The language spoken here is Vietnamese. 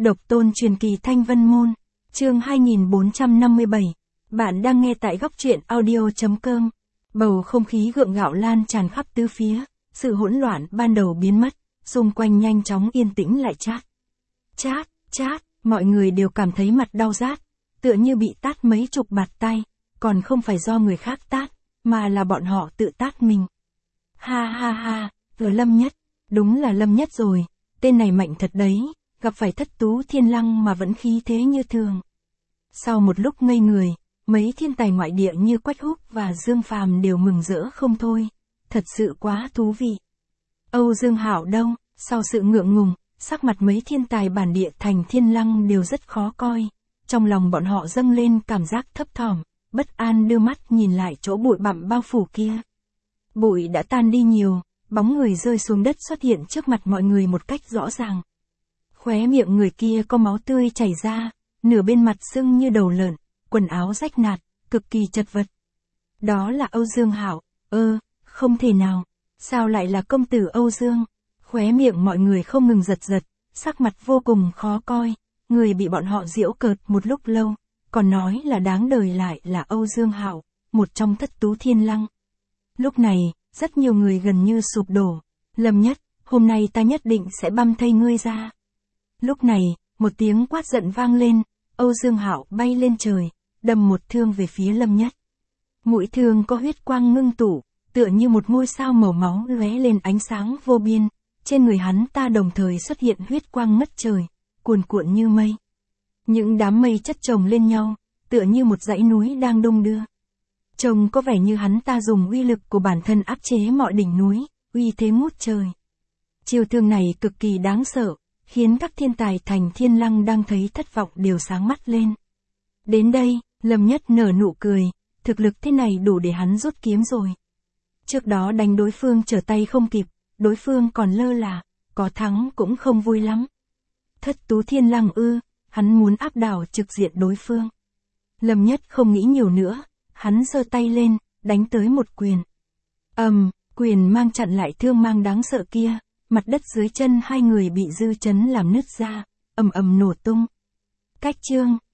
Độc tôn truyền kỳ Thanh Vân Môn, chương 2457. Bạn đang nghe tại góc truyện audio.com. Bầu không khí gượng gạo lan tràn khắp tứ phía, sự hỗn loạn ban đầu biến mất, xung quanh nhanh chóng yên tĩnh lại chát. Chát, chát, mọi người đều cảm thấy mặt đau rát, tựa như bị tát mấy chục bạt tay, còn không phải do người khác tát, mà là bọn họ tự tát mình. Ha ha ha, Lâm Nhất, đúng là Lâm Nhất rồi, tên này mạnh thật đấy. Gặp phải Thất Tú Thiên Lăng mà vẫn khí thế như thường. Sau một lúc ngây người, mấy thiên tài ngoại địa như Quách Húc và Dương Phàm đều mừng rỡ không thôi. Thật sự quá thú vị. Âu Dương Hạo đâu? Sau sự ngượng ngùng, sắc mặt mấy thiên tài bản địa thành Thiên Lăng đều rất khó coi. Trong lòng bọn họ dâng lên cảm giác thấp thỏm, bất an đưa mắt nhìn lại chỗ bụi bặm bao phủ kia. Bụi đã tan đi nhiều, bóng người rơi xuống đất xuất hiện trước mặt mọi người một cách rõ ràng. Khóe miệng người kia có máu tươi chảy ra, nửa bên mặt sưng như đầu lợn, quần áo rách nạt, cực kỳ chật vật. Đó là Âu Dương Hạo, không thể nào, sao lại là công tử Âu Dương? Khóe miệng mọi người không ngừng giật giật, sắc mặt vô cùng khó coi, người bị bọn họ giễu cợt một lúc lâu, còn nói là đáng đời lại là Âu Dương Hạo, một trong Thất Tú Thiên Lăng. Lúc này, rất nhiều người gần như sụp đổ. Lâm Nhất, hôm nay ta nhất định sẽ băm thây ngươi ra. Lúc này, một tiếng quát giận vang lên, Âu Dương Hạo bay lên trời, đâm một thương về phía Lâm Nhất. Mũi thương có huyết quang ngưng tụ, tựa như một ngôi sao màu máu lóe lên ánh sáng vô biên, trên người hắn ta đồng thời xuất hiện huyết quang ngất trời, cuồn cuộn như mây. Những đám mây chất chồng lên nhau, tựa như một dãy núi đang đung đưa. Trông có vẻ như hắn ta dùng uy lực của bản thân áp chế mọi đỉnh núi, uy thế ngút trời. Chiêu thương này cực kỳ đáng sợ, khiến các thiên tài thành Thiên Lăng đang thấy thất vọng đều sáng mắt lên. Đến đây, Lâm Nhất nở nụ cười, thực lực thế này đủ để hắn rút kiếm rồi. Trước đó đánh đối phương trở tay không kịp, đối phương còn lơ là, có thắng cũng không vui lắm. Thất Tú Thiên Lăng hắn muốn áp đảo trực diện đối phương. Lâm Nhất không nghĩ nhiều nữa, hắn giơ tay lên, đánh tới một quyền. Quyền mang chặn lại thương mang đáng sợ kia. Mặt đất dưới chân hai người bị dư chấn làm nứt ra, ầm ầm nổ tung. Cách chương